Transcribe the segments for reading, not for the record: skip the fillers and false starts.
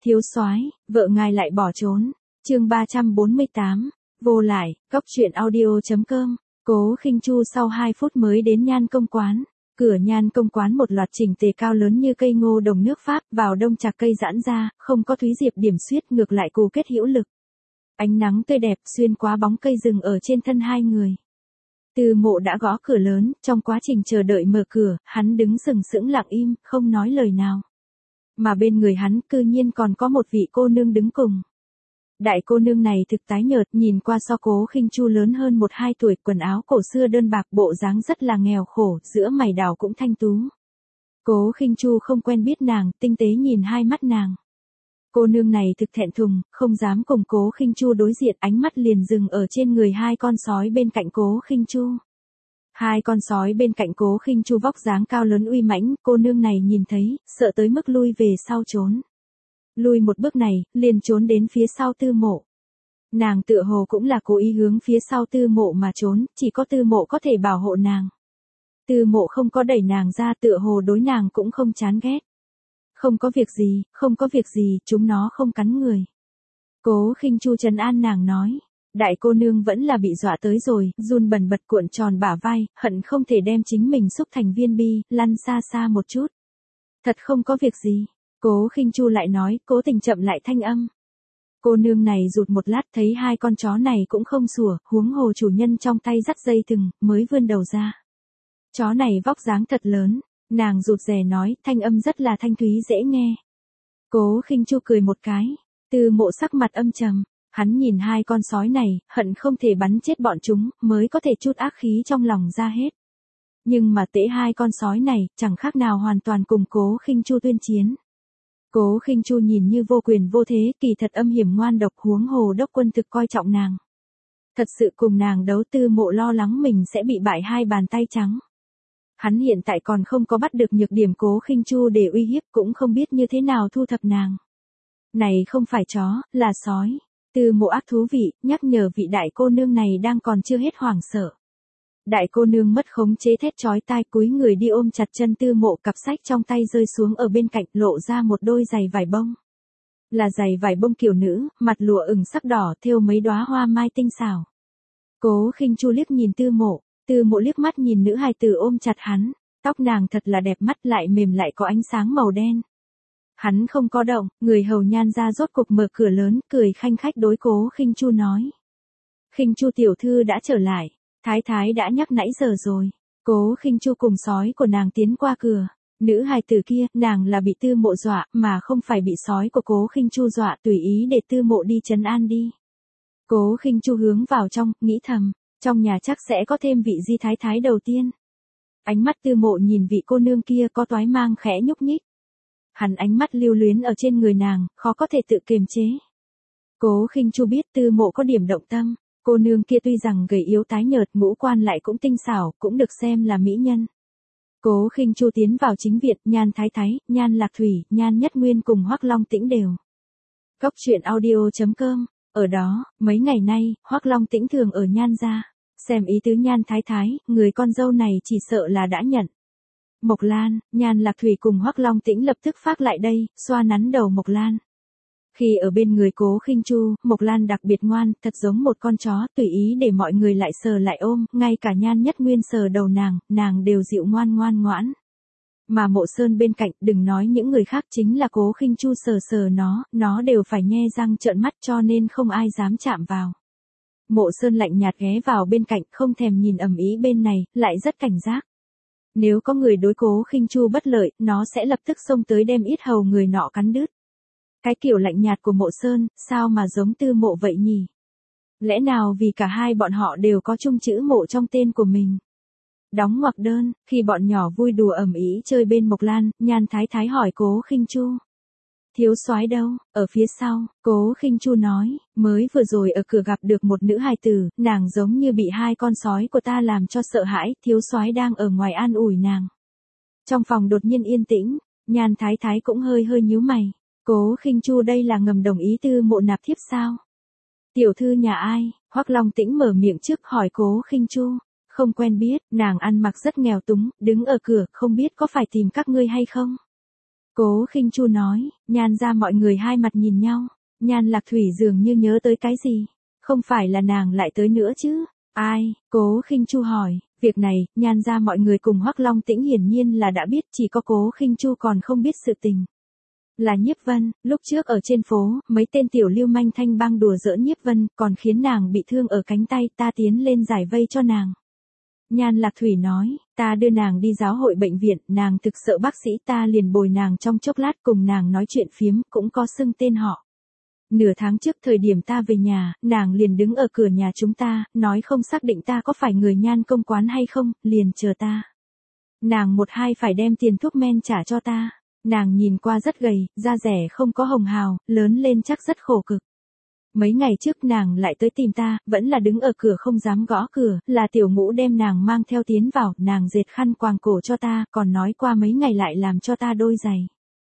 Thiếu soái, vợ ngài lại bỏ trốn. Chương 348, vô lại, cóc truyện audio.com. Cố Khinh Chu sau 2 phút mới đến Nhan Công quán. Cửa Nhan Công quán một loạt chỉnh tề cao lớn như cây ngô đồng nước Pháp, vào đông chạc cây giãn ra, không có thúy diệp điểm xuyết, ngược lại cù kết hữu lực. Ánh nắng tươi đẹp xuyên qua bóng cây rừng ở trên thân hai người. Từ Mộ đã gõ cửa lớn, trong quá trình chờ đợi mở cửa, hắn đứng sừng sững lặng im, không nói lời nào. Mà bên người hắn cư nhiên còn có một vị cô nương đứng cùng. Đại cô nương này thực tái nhợt, nhìn qua so Cố Khinh Chu lớn hơn 1-2 tuổi, quần áo cổ xưa đơn bạc, bộ dáng rất là nghèo khổ, giữa mày đào cũng thanh tú. Cố Khinh Chu không quen biết nàng, tinh tế nhìn hai mắt nàng. Cô nương này thực thẹn thùng, không dám cùng Cố Khinh Chu đối diện, ánh mắt liền dừng ở trên người hai con sói bên cạnh Cố Khinh Chu. Hai con sói bên cạnh Cố Khinh Chu vóc dáng cao lớn uy mãnh, cô nương này nhìn thấy, sợ tới mức lui về sau trốn. Lui một bước này, liền trốn đến phía sau Tư Mộ. Nàng tựa hồ cũng là cố ý hướng phía sau Tư Mộ mà trốn, chỉ có Tư Mộ có thể bảo hộ nàng. Tư Mộ không có đẩy nàng ra, tựa hồ đối nàng cũng không chán ghét. Không có việc gì, không có việc gì, chúng nó không cắn người. Cố Khinh Chu trấn an nàng nói. Đại cô nương vẫn là bị dọa tới rồi, run bần bật cuộn tròn bả vai, hận không thể đem chính mình xúc thành viên bi, lăn xa xa một chút. Thật không có việc gì. Cố Khinh Chu lại nói, cố tình chậm lại thanh âm. Cô nương này rụt một lát thấy hai con chó này cũng không sủa, huống hồ chủ nhân trong tay dắt dây thừng, mới vươn đầu ra. Chó này vóc dáng thật lớn, nàng rụt rè nói, thanh âm rất là thanh thúy dễ nghe. Cố Khinh Chu cười một cái, Từ Mộ sắc mặt âm trầm, hắn nhìn hai con sói này, hận không thể bắn chết bọn chúng, mới có thể chút ác khí trong lòng ra hết. Nhưng mà tễ hai con sói này, chẳng khác nào hoàn toàn cùng Cố Khinh Chu tuyên chiến. Cố Khinh Chu nhìn như vô quyền vô thế, kỳ thật âm hiểm ngoan độc, huống hồ đốc quân thực coi trọng nàng. Thật sự cùng nàng đấu, Tư Mộ lo lắng mình sẽ bị bại hai bàn tay trắng. Hắn hiện tại còn không có bắt được nhược điểm Cố Khinh Chu để uy hiếp, cũng không biết như thế nào thu thập nàng. Này không phải chó, là sói. Tư Mộ ác thú vị, nhắc nhở vị đại cô nương này đang còn chưa hết hoảng sợ. Đại cô nương mất khống chế thét chói tai, cúi người đi ôm chặt chân Tư Mộ, cặp sách trong tay rơi xuống ở bên cạnh, lộ ra một đôi giày vải bông. Là giày vải bông kiểu nữ, mặt lụa ửng sắc đỏ, thêu mấy đóa hoa mai tinh xảo. Cố Khinh Chu liếc nhìn Tư Mộ liếc mắt nhìn nữ hài tử ôm chặt hắn, tóc nàng thật là đẹp mắt, lại mềm lại có ánh sáng màu đen. Hắn không có động, người hầu Nhan ra rốt cục mở cửa lớn, cười khanh khách đối Cố Khinh Chu nói. Khinh Chu tiểu thư đã trở lại. Thái thái đã nhắc nãy giờ rồi. Cố Khinh Chu cùng sói của nàng tiến qua cửa. Nữ hài tử kia, nàng là bị Tư Mộ dọa, mà không phải bị sói của Cố Khinh Chu dọa, tùy ý để Tư Mộ đi trấn an đi. Cố Khinh Chu hướng vào trong, nghĩ thầm, trong nhà chắc sẽ có thêm vị Di thái thái đầu tiên. Ánh mắt Tư Mộ nhìn vị cô nương kia có toái mang khẽ nhúc nhích. Hắn ánh mắt lưu luyến ở trên người nàng, khó có thể tự kiềm chế. Cố Khinh Chu biết Tư Mộ có điểm động tâm. Cô nương kia tuy rằng gầy yếu tái nhợt, ngũ quan lại cũng tinh xảo, cũng được xem là mỹ nhân. Cố Khinh Chu tiến vào chính viện, Nhan Thái Thái, Nhan Lạc Thủy, Nhan Nhất Nguyên cùng Hoắc Long Tĩnh đều. Cóc truyện audio.com. Ở đó, mấy ngày nay, Hoắc Long Tĩnh thường ở Nhan gia. Xem ý tứ Nhan Thái Thái, người con dâu này chỉ sợ là đã nhận. Mộc Lan, Nhan Lạc Thủy cùng Hoắc Long Tĩnh lập tức phác lại đây, xoa nắn đầu Mộc Lan. Khi ở bên người Cố Khinh Chu, Mộc Lan đặc biệt ngoan, thật giống một con chó, tùy ý để mọi người lại sờ lại ôm, ngay cả Nhan Nhất Nguyên sờ đầu nàng đều dịu ngoan ngoãn. Mà Mộ Sơn bên cạnh, đừng nói những người khác, chính là Cố Khinh Chu sờ nó đều phải nhe răng trợn mắt, cho nên không ai dám chạm vào. Mộ Sơn lạnh nhạt ghé vào bên cạnh, không thèm nhìn ầm ĩ bên này, lại rất cảnh giác. Nếu có người đối Cố Khinh Chu bất lợi, nó sẽ lập tức xông tới đem yết hầu người nọ cắn đứt. Cái kiểu lạnh nhạt của Mộ Sơn, sao mà giống Tư Mộ vậy nhỉ? Lẽ nào vì cả hai bọn họ đều có chung chữ Mộ trong tên của mình? Đóng ngoặc đơn, khi bọn nhỏ vui đùa ầm ĩ chơi bên Mộc Lan, Nhan Thái Thái hỏi Cố Khinh Chu. Thiếu soái đâu? Ở phía sau, Cố Khinh Chu nói, mới vừa rồi ở cửa gặp được một nữ hài tử, nàng giống như bị hai con sói của ta làm cho sợ hãi, thiếu soái đang ở ngoài an ủi nàng. Trong phòng đột nhiên yên tĩnh, Nhan Thái Thái cũng hơi nhíu mày. Cố Khinh Chu đây là ngầm đồng ý Tư Mộ nạp thiếp sao? Tiểu thư nhà ai? Hoắc Long Tĩnh mở miệng trước hỏi Cố Khinh Chu. Không quen biết, nàng ăn mặc rất nghèo túng, đứng ở cửa, không biết có phải tìm các ngươi hay không? Cố Khinh Chu nói, Nhan ra mọi người hai mặt nhìn nhau. Nhan Lạc Thủy dường như nhớ tới cái gì. Không phải là nàng lại tới nữa chứ? Ai? Cố Khinh Chu hỏi, việc này, Nhan ra mọi người cùng Hoắc Long Tĩnh hiển nhiên là đã biết, chỉ có Cố Khinh Chu còn không biết sự tình. Là Nhiếp Vân, lúc trước ở trên phố, mấy tên tiểu lưu manh thanh bang đùa giỡn Nhiếp Vân, còn khiến nàng bị thương ở cánh tay, ta tiến lên giải vây cho nàng. Nhan Lạc Thủy nói, ta đưa nàng đi giáo hội bệnh viện, nàng thực sợ bác sĩ, ta liền bồi nàng trong chốc lát cùng nàng nói chuyện phiếm, cũng có xưng tên họ. Nửa tháng trước thời điểm ta về nhà, nàng liền đứng ở cửa nhà chúng ta, nói không xác định ta có phải người Nhan công quán hay không, liền chờ ta. Nàng một hai phải đem tiền thuốc men trả cho ta. Nàng nhìn qua rất gầy, da rẻ không có hồng hào, lớn lên chắc rất khổ cực. Mấy ngày trước nàng lại tới tìm ta, vẫn là đứng ở cửa không dám gõ cửa, là Tiểu Ngũ đem nàng mang theo tiến vào, nàng dệt khăn quàng cổ cho ta, còn nói qua mấy ngày lại làm cho ta đôi giày.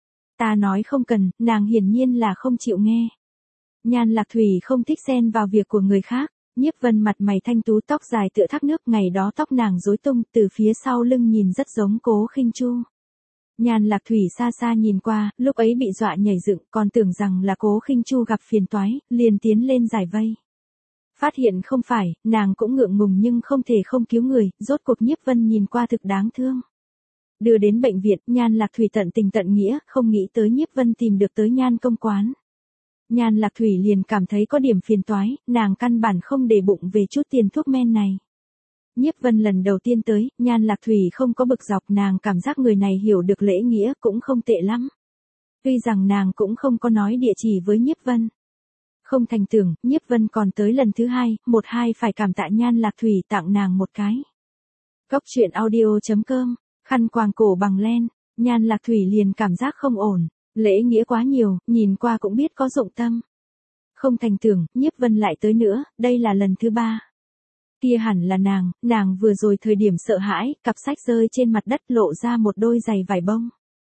Ta nói không cần, nàng hiển nhiên là không chịu nghe. Nhan Lạc Thủy không thích xen vào việc của người khác. Nhiếp Vân mặt mày thanh tú, tóc dài tựa thác nước, ngày đó tóc nàng rối tung, từ phía sau lưng nhìn rất giống Cố Khinh Chu. Nhan Lạc Thủy xa xa nhìn qua, lúc ấy bị dọa nhảy dựng, còn tưởng rằng là Cố Khinh Chu gặp phiền toái, liền tiến lên giải vây. Phát hiện không phải, nàng cũng ngượng ngùng nhưng không thể không cứu người, rốt cuộc Nhiếp Vân nhìn qua thực đáng thương. Đưa đến bệnh viện, Nhan Lạc Thủy tận tình tận nghĩa, không nghĩ tới Nhiếp Vân tìm được tới Nhan công quán. Nhan Lạc Thủy liền cảm thấy có điểm phiền toái, nàng căn bản không để bụng về chút tiền thuốc men này. Nhiếp Vân lần đầu tiên tới, Nhan Lạc Thủy không có bực dọc, nàng cảm giác người này hiểu được lễ nghĩa cũng không tệ lắm. Tuy rằng nàng cũng không có nói địa chỉ với Nhiếp Vân. Không thành tưởng, Nhiếp Vân còn tới lần thứ hai, một hai phải cảm tạ Nhan Lạc Thủy tặng nàng một cái. Cốc truyện audio.com, khăn quàng cổ bằng len, Nhan Lạc Thủy liền cảm giác không ổn, lễ nghĩa quá nhiều, nhìn qua cũng biết có dụng tâm. Không thành tưởng, Nhiếp Vân lại tới nữa, đây là lần thứ ba. Kia hẳn là nàng vừa rồi thời điểm sợ hãi, cặp sách rơi trên mặt đất lộ ra một đôi giày vải bông.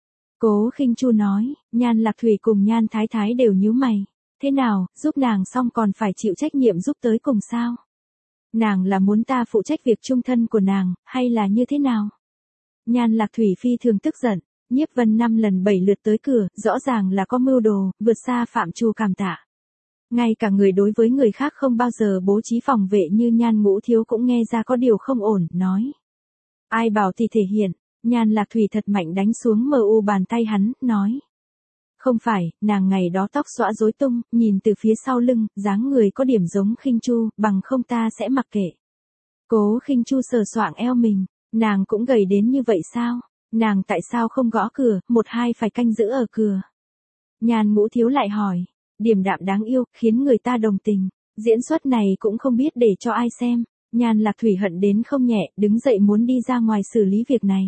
Cố Khinh Chu nói, Nhan Lạc Thủy cùng Nhan Thái Thái đều nhíu mày. Thế nào, giúp nàng xong còn phải chịu trách nhiệm giúp tới cùng sao? Nàng là muốn ta phụ trách việc chung thân của nàng, hay là như thế nào? Nhan Lạc Thủy phi thường tức giận, Nhiếp Vân 5 lần 7 lượt tới cửa, rõ ràng là có mưu đồ, vượt xa phạm trù cảm tạ. Ngay cả người đối với người khác không bao giờ bố trí phòng vệ như Nhan Ngũ Thiếu cũng nghe ra có điều không ổn, nói. Ai bảo thì thể hiện, Nhan Lạc Thủy thật mạnh đánh xuống mu bàn tay hắn, nói. Không phải, nàng ngày đó tóc xõa rối tung, nhìn từ phía sau lưng, dáng người có điểm giống Khinh Chu, bằng không ta sẽ mặc kệ. Cố Khinh Chu sờ soạng eo mình, nàng cũng gầy đến như vậy sao? Nàng tại sao không gõ cửa, một hai phải canh giữ ở cửa? Nhan Ngũ Thiếu lại hỏi. Điềm đạm đáng yêu, khiến người ta đồng tình. Diễn xuất này cũng không biết để cho ai xem. Nhan Lạc Thủy hận đến không nhẹ, đứng dậy muốn đi ra ngoài xử lý việc này.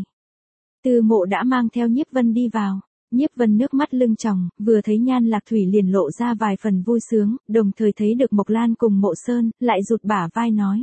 Tư Mộ đã mang theo Nhiếp Vân đi vào. Nhiếp Vân nước mắt lưng tròng, vừa thấy Nhan Lạc Thủy liền lộ ra vài phần vui sướng, đồng thời thấy được Mộc Lan cùng Mộ Sơn, lại rụt bả vai nói.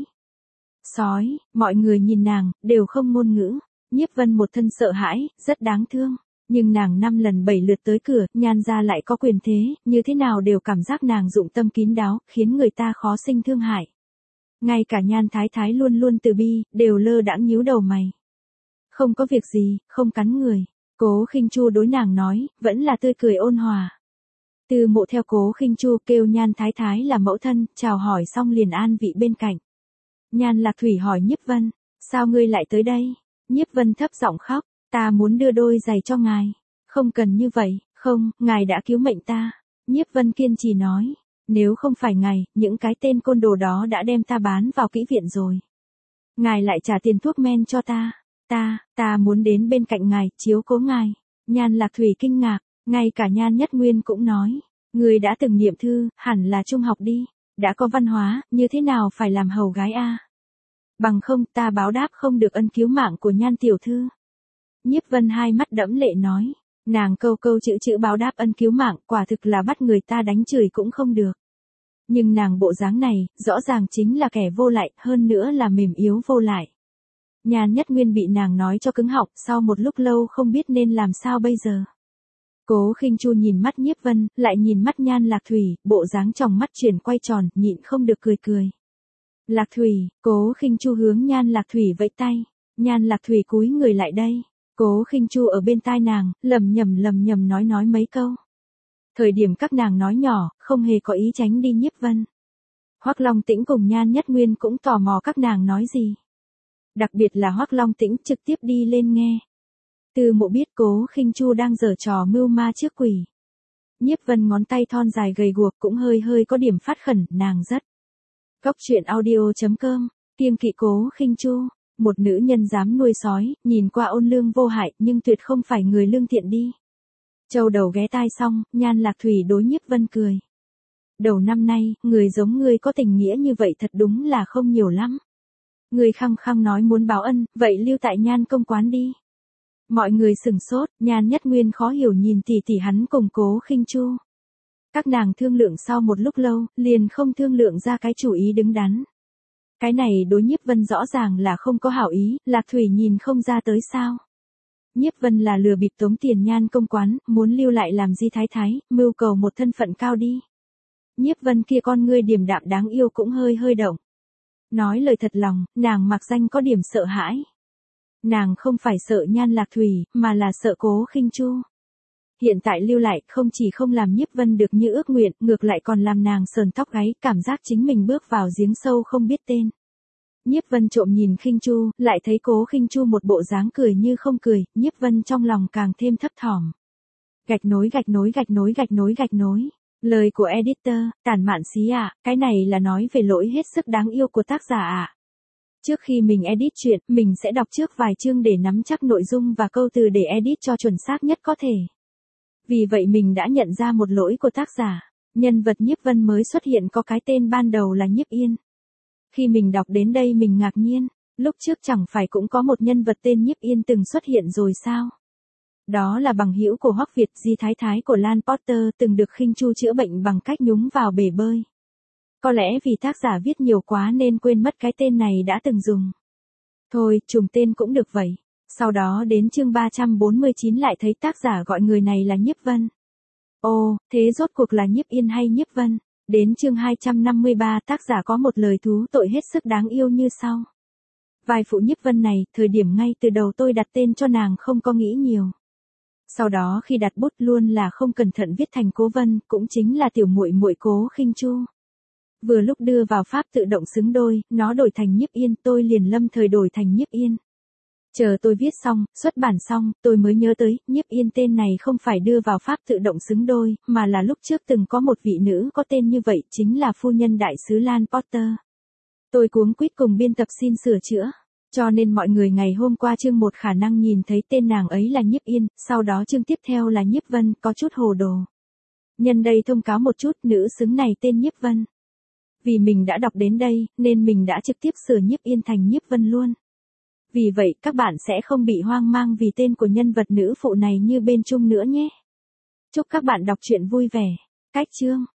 Sói, mọi người nhìn nàng, đều không ngôn ngữ. Nhiếp Vân một thân sợ hãi, rất đáng thương. Nhưng nàng 5 lần 7 lượt tới cửa, Nhan gia lại có quyền thế, như thế nào đều cảm giác nàng dụng tâm kín đáo, khiến người ta khó sinh thương hại. Ngay cả Nhan Thái Thái luôn luôn từ bi, đều lơ đãng nhíu đầu mày. Không có việc gì, không cắn người. Cố Khinh Chu đối nàng nói, vẫn là tươi cười ôn hòa. Tư Mộ theo Cố Khinh Chu kêu Nhan Thái Thái là mẫu thân, chào hỏi xong liền an vị bên cạnh. Nhan Lạc Thủy hỏi Nhiếp Vân, sao ngươi lại tới đây? Nhiếp Vân thấp giọng khóc. Ta muốn đưa đôi giày cho ngài. Không cần như vậy, không, ngài đã cứu mệnh ta. Nhiếp Vân kiên trì nói. Nếu không phải ngài, những cái tên côn đồ đó đã đem ta bán vào kỹ viện rồi. Ngài lại trả tiền thuốc men cho ta. Ta muốn đến bên cạnh ngài, chiếu cố ngài. Nhan Lạc Thủy kinh ngạc, ngay cả Nhan Nhất Nguyên cũng nói. Người đã từng niệm thư, hẳn là trung học đi. Đã có văn hóa, như thế nào phải làm hầu gái a? Bằng không ta báo đáp không được ân cứu mạng của Nhan tiểu thư. Nhiếp Vân hai mắt đẫm lệ nói, nàng câu câu chữ báo đáp ân cứu mạng, quả thực là bắt người ta đánh chửi cũng không được. Nhưng nàng bộ dáng này, rõ ràng chính là kẻ vô lại, hơn nữa là mềm yếu vô lại. Nhan Nhất Nguyên bị nàng nói cho cứng họng, sau một lúc lâu không biết nên làm sao bây giờ. Cố Khinh Chu nhìn mắt Nhiếp Vân, lại nhìn mắt Nhan Lạc Thủy, bộ dáng tròng mắt chuyển quay tròn, nhịn không được cười. Lạc Thủy, Cố Khinh Chu hướng Nhan Lạc Thủy vẫy tay. Nhan Lạc Thủy cúi người lại đây. Cố Khinh Chu ở bên tai nàng, lầm nhầm nói mấy câu. Thời điểm các nàng nói nhỏ, không hề có ý tránh đi Nhiếp Vân. Hoắc Long Tĩnh cùng Nhan Nhất Nguyên cũng tò mò các nàng nói gì. Đặc biệt là Hoắc Long Tĩnh trực tiếp đi lên nghe. Từ Mộ biết Cố Khinh Chu đang giở trò mưu ma trước quỷ. Nhiếp Vân ngón tay thon dài gầy guộc cũng hơi có điểm phát khẩn, nàng rất. Cốc truyện audio.com, kiêng kỵ Cố Khinh Chu, một nữ nhân dám nuôi sói, nhìn qua ôn lương vô hại nhưng tuyệt không phải người lương thiện đi. Châu đầu ghé tai xong, Nhan Lạc Thủy đối Nhiếp Vân cười. Đầu năm nay, người giống ngươi có tình nghĩa như vậy thật đúng là không nhiều lắm. Ngươi khăng khăng nói muốn báo ân, vậy lưu tại Nhan công quán đi. Mọi người sừng sốt, Nhan Nhất Nguyên khó hiểu nhìn tỷ hắn cùng Cố Khinh Chu. Các nàng thương lượng sau một lúc lâu, liền không thương lượng ra cái chủ ý đứng đắn. Cái này đối Nhiếp Vân rõ ràng là không có hảo ý, Lạc Thủy nhìn không ra tới sao. Nhiếp Vân là lừa bịp tống tiền Nhan công quán, muốn lưu lại làm Di Thái Thái, mưu cầu một thân phận cao đi. Nhiếp Vân kia con ngươi điềm đạm đáng yêu cũng hơi động. Nói lời thật lòng, nàng mặc danh có điểm sợ hãi. Nàng không phải sợ Nhan Lạc Thủy, mà là sợ Cố Khinh Chu. Hiện tại lưu lại không chỉ không làm Nhiếp Vân được như ước nguyện, ngược lại còn làm nàng sờn tóc gáy, cảm giác chính mình bước vào giếng sâu không biết tên. Nhiếp Vân trộm nhìn Khinh Chu, lại thấy Cố Khinh Chu một bộ dáng cười như không cười, Nhiếp Vân trong lòng càng thêm thấp thỏm. Gạch nối. Lời của editor, Tản Mạn Xí ạ, cái này là nói về lỗi hết sức đáng yêu của tác giả ạ. Trước khi mình edit truyện, mình sẽ đọc trước vài chương để nắm chắc nội dung và câu từ để edit cho chuẩn xác nhất có thể. Vì vậy mình đã nhận ra một lỗi của tác giả. Nhân vật Nhiếp Vân mới xuất hiện có cái tên ban đầu là Nhiếp Yên. Khi mình đọc đến đây mình ngạc nhiên, lúc trước chẳng phải cũng có một nhân vật tên Nhiếp Yên từng xuất hiện rồi sao? Đó là bằng hữu của Hoắc Việt, Di Thái Thái của Lan Potter, từng được Khinh Chu chữa bệnh bằng cách nhúng vào bể bơi. Có lẽ vì tác giả viết nhiều quá nên quên mất cái tên này đã từng dùng. Thôi, trùng tên cũng được vậy. Sau đó đến chương 349 lại thấy tác giả gọi người này là Nhiếp Vân. Ồ, thế rốt cuộc là Nhiếp Yên hay Nhiếp Vân? Đến chương 253 tác giả có một lời thú tội hết sức đáng yêu như sau. Vai phụ Nhiếp Vân này, thời điểm ngay từ đầu tôi đặt tên cho nàng không có nghĩ nhiều. Sau đó khi đặt bút luôn là không cẩn thận viết thành Cố Vân, cũng chính là tiểu muội muội Cố Khinh Chu. Vừa lúc đưa vào pháp tự động xứng đôi, nó đổi thành Nhiếp Yên, tôi liền lâm thời đổi thành Nhiếp Yên. Chờ tôi viết xong, xuất bản xong, tôi mới nhớ tới, Nhiếp Yên tên này không phải đưa vào pháp tự động xứng đôi, mà là lúc trước từng có một vị nữ có tên như vậy, chính là phu nhân đại sứ Lan Potter. Tôi cuống quýt cùng biên tập xin sửa chữa. Cho nên mọi người ngày hôm qua chương 1 khả năng nhìn thấy tên nàng ấy là Nhiếp Yên, sau đó chương tiếp theo là Nhiếp Vân, có chút hồ đồ. Nhân đây thông cáo một chút, nữ xứng này tên Nhiếp Vân. Vì mình đã đọc đến đây, nên mình đã trực tiếp sửa Nhiếp Yên thành Nhiếp Vân luôn. Vì vậy, các bạn sẽ không bị hoang mang vì tên của nhân vật nữ phụ này như bên chung nữa nhé. Chúc các bạn đọc truyện vui vẻ. Cách chương